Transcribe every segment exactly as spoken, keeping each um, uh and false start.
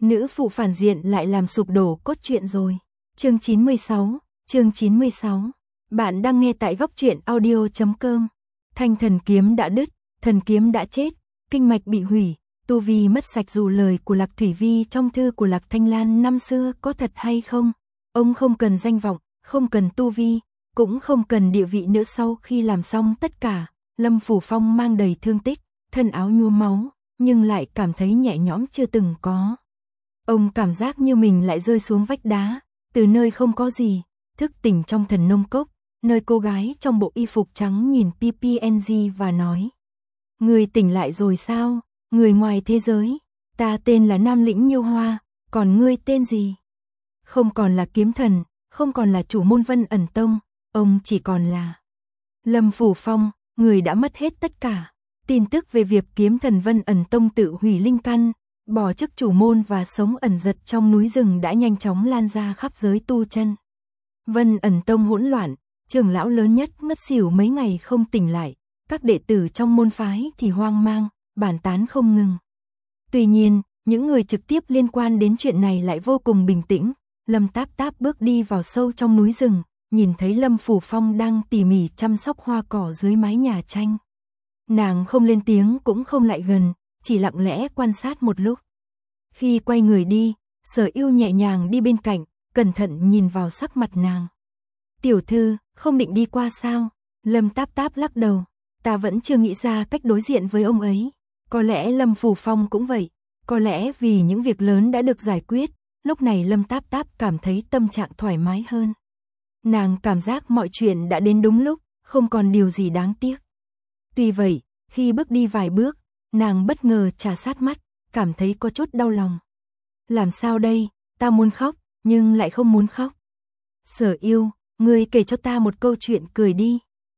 Nữ phụ phản diện lại làm sụp đổ cốt truyện rồi. Chương chín mươi sáu, chương chín mươi sáu. Bạn đang nghe tại góc truyện audio chấm com. Thanh thần kiếm đã đứt, thần kiếm đã chết, kinh mạch bị hủy, tu vi mất sạch. Dù lời của Lạc Thủy Vi trong thư của Lạc Thanh Lan năm xưa có thật hay không, ông không cần danh vọng, không cần tu vi, cũng không cần địa vị nữa. Sau khi làm xong tất cả, Lâm Phủ Phong mang đầy thương tích, thân áo nhuốm máu, nhưng lại cảm thấy nhẹ nhõm chưa từng có. Ông cảm giác như mình lại rơi xuống vách đá, từ nơi không có gì, thức tỉnh trong thần nông cốc, nơi cô gái trong bộ y phục trắng nhìn pê pê en giê và nói: "Người tỉnh lại rồi sao, người ngoài thế giới, ta tên là Nam Lĩnh Nhiêu Hoa, còn ngươi tên gì?" Không còn là kiếm thần, không còn là chủ môn Vân Ẩn Tông, ông chỉ còn là Lâm Phủ Phong, người đã mất hết tất cả. Tin tức về việc kiếm thần Vân Ẩn Tông tự hủy linh căn, bỏ chức chủ môn và sống ẩn giật trong núi rừng đã nhanh chóng lan ra khắp giới tu chân. Vân Ẩn Tông hỗn loạn, trưởng lão lớn nhất ngất xỉu mấy ngày không tỉnh lại, các đệ tử trong môn phái thì hoang mang, bàn tán không ngừng. Tuy nhiên, những người trực tiếp liên quan đến chuyện này lại vô cùng bình tĩnh. Lâm Táp Táp bước đi vào sâu trong núi rừng, nhìn thấy Lâm Phủ Phong đang tỉ mỉ chăm sóc hoa cỏ dưới mái nhà tranh. Nàng không lên tiếng cũng không lại gần, chỉ lặng lẽ quan sát một lúc. Khi quay người đi, Sở Yêu nhẹ nhàng đi bên cạnh, cẩn thận nhìn vào sắc mặt nàng. "Tiểu thư, không định đi qua sao?" Lâm Táp Táp lắc đầu. "Ta vẫn chưa nghĩ ra cách đối diện với ông ấy." Có lẽ Lâm Phủ Phong cũng vậy. Có lẽ vì những việc lớn đã được giải quyết, lúc này Lâm Táp Táp cảm thấy tâm trạng thoải mái hơn. Nàng cảm giác mọi chuyện đã đến đúng lúc, không còn điều gì đáng tiếc. Tuy vậy, khi bước đi vài bước, nàng bất ngờ trà sát mắt, cảm thấy có chút đau lòng. "Làm sao đây, ta muốn khóc, nhưng lại không muốn khóc." "Sở Yêu, ngươi kể cho ta một câu chuyện cười đi."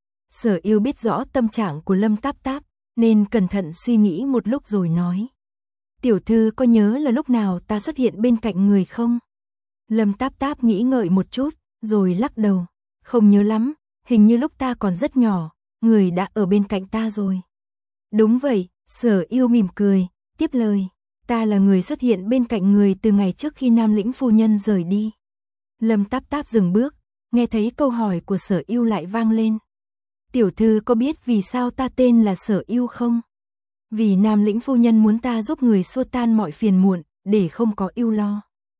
Sở Yêu biết rõ tâm trạng của Lâm Táp Táp, nên cẩn thận suy nghĩ một lúc rồi nói: "Tiểu thư có nhớ là lúc nào ta xuất hiện bên cạnh người không?" Lâm Táp Táp nghĩ ngợi một chút, rồi lắc đầu: "Không nhớ lắm, hình như lúc ta còn rất nhỏ, người đã ở bên cạnh ta rồi." "Đúng vậy." Sở Yêu mỉm cười, tiếp lời: "Ta là người xuất hiện bên cạnh người từ ngày trước khi Nam Lĩnh phu nhân rời đi." Lâm Táp Táp dừng bước, nghe thấy câu hỏi của Sở Yêu lại vang lên: "Tiểu thư có biết vì sao ta tên là Sở Yêu không?" "Vì Nam Lĩnh phu nhân muốn ta giúp người xua tan mọi phiền muộn, để không có ưu lo."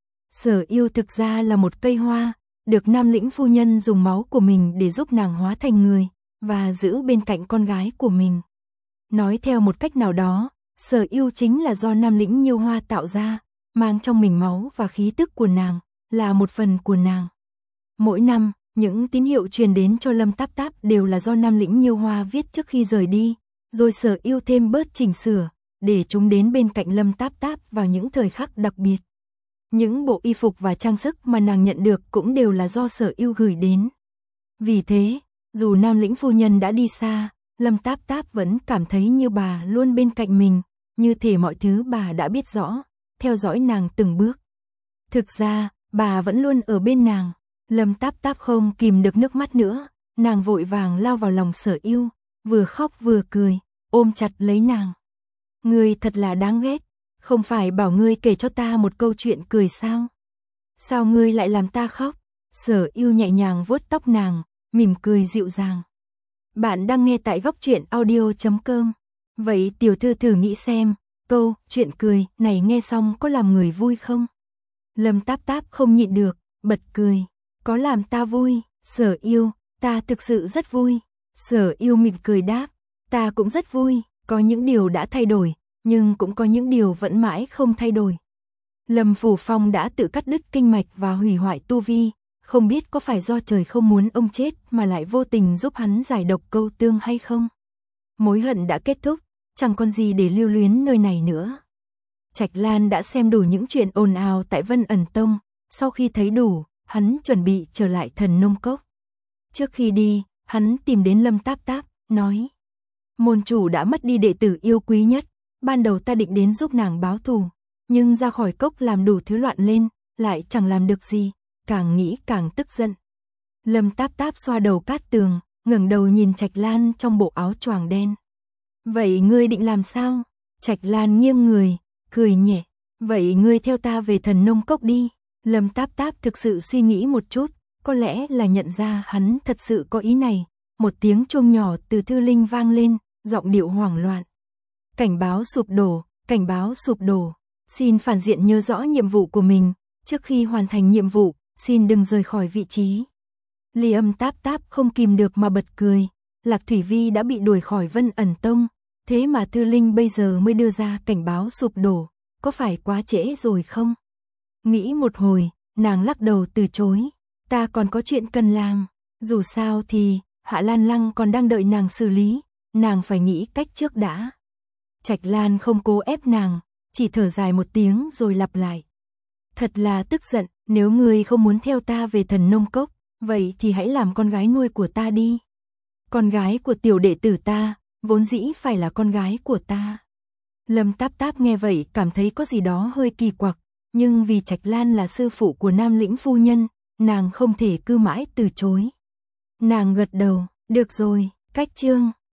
Sở Yêu thực ra là một cây hoa, được Nam Lĩnh phu nhân dùng máu của mình để giúp nàng hóa thành người, và giữ bên cạnh con gái của mình. Nói theo một cách nào đó, Sở Yêu chính là do Nam Lĩnh Nhiêu Hoa tạo ra, mang trong mình máu và khí tức của nàng, là một phần của nàng. Mỗi năm, những tín hiệu truyền đến cho Lâm Táp Táp đều là do Nam Lĩnh Nhiêu Hoa viết trước khi rời đi, rồi Sở Yêu thêm bớt chỉnh sửa, để chúng đến bên cạnh Lâm Táp Táp vào những thời khắc đặc biệt. Những bộ y phục và trang sức mà nàng nhận được cũng đều là do Sở Yêu gửi đến. Vì thế, dù Nam Lĩnh phu nhân đã đi xa, Lâm Táp Táp vẫn cảm thấy như bà luôn bên cạnh mình, như thể mọi thứ bà đã biết rõ, theo dõi nàng từng bước. Thực ra, bà vẫn luôn ở bên nàng. Lâm Táp Táp không kìm được nước mắt nữa, nàng vội vàng lao vào lòng Sở Yêu, vừa khóc vừa cười, ôm chặt lấy nàng. "Ngươi thật là đáng ghét, không phải bảo ngươi kể cho ta một câu chuyện cười sao? Sao ngươi lại làm ta khóc?" Sở Yêu nhẹ nhàng vuốt tóc nàng, mỉm cười dịu dàng. Bạn đang nghe tại góc truyện audio chấm com. Vậy tiểu thư thử nghĩ xem, câu chuyện cười này nghe xong có làm người vui không? Lâm Táp Táp không nhịn được, bật cười. "Có làm ta vui." Sở Yêu: "Ta thực sự rất vui." Sở Yêu mỉm cười đáp: "Ta cũng rất vui, có những điều đã thay đổi, nhưng cũng có những điều vẫn mãi không thay đổi." Lâm Phủ Phong đã tự cắt đứt kinh mạch và hủy hoại tu vi, không biết có phải do trời không muốn ông chết mà lại vô tình giúp hắn giải độc câu tương hay không. Mối hận đã kết thúc, chẳng còn gì để lưu luyến nơi này nữa. Trạch Lan đã xem đủ những chuyện ồn ào tại Vân Ẩn Tông, sau khi thấy đủ, hắn chuẩn bị trở lại thần nông cốc. Trước khi đi, hắn tìm đến Lâm Táp Táp, nói: "Môn chủ đã mất đi đệ tử yêu quý nhất, ban đầu ta định đến giúp nàng báo thù, nhưng ra khỏi cốc làm đủ thứ loạn lên, lại chẳng làm được gì, càng nghĩ càng tức giận." Lâm Táp Táp xoa đầu cát tường, ngẩng đầu nhìn Trạch Lan trong bộ áo choàng đen. "Vậy ngươi định làm sao?" Trạch Lan nghiêng người, cười nhẹ: Vậy ngươi theo ta về Thần Nông Cốc đi. Lâm Táp Táp thực sự suy nghĩ một chút, có lẽ là nhận ra hắn thật sự có ý này. Một tiếng chuông nhỏ từ thư linh vang lên, giọng điệu hoảng loạn. Cảnh báo sụp đổ, cảnh báo sụp đổ. Xin phản diện nhớ rõ nhiệm vụ của mình. Trước khi hoàn thành nhiệm vụ, xin đừng rời khỏi vị trí. Ly Âm Táp Táp không kìm được mà bật cười. Lạc Thủy Vi đã bị đuổi khỏi Vân Ẩn Tông, thế mà Thư Linh bây giờ mới đưa ra cảnh báo sụp đổ, có phải quá trễ rồi không? Nghĩ một hồi, nàng lắc đầu từ chối, ta còn có chuyện cần làm, dù sao thì Hạ Lan Lăng còn đang đợi nàng xử lý, nàng phải nghĩ cách trước đã. Trạch Lan không cố ép nàng, chỉ thở dài một tiếng rồi lặp lại. Thật là tức giận, nếu ngươi không muốn theo ta về Thần Nông Cốc, vậy thì hãy làm con gái nuôi của ta đi. Con gái của tiểu đệ tử ta, vốn dĩ phải là con gái của ta. Lâm Táp Táp nghe vậy cảm thấy có gì đó hơi kỳ quặc, nhưng vì Trạch Lan là sư phụ của Nam Lĩnh phu nhân, nàng không thể cứ mãi từ chối. Nàng gật đầu, được rồi, cách chương.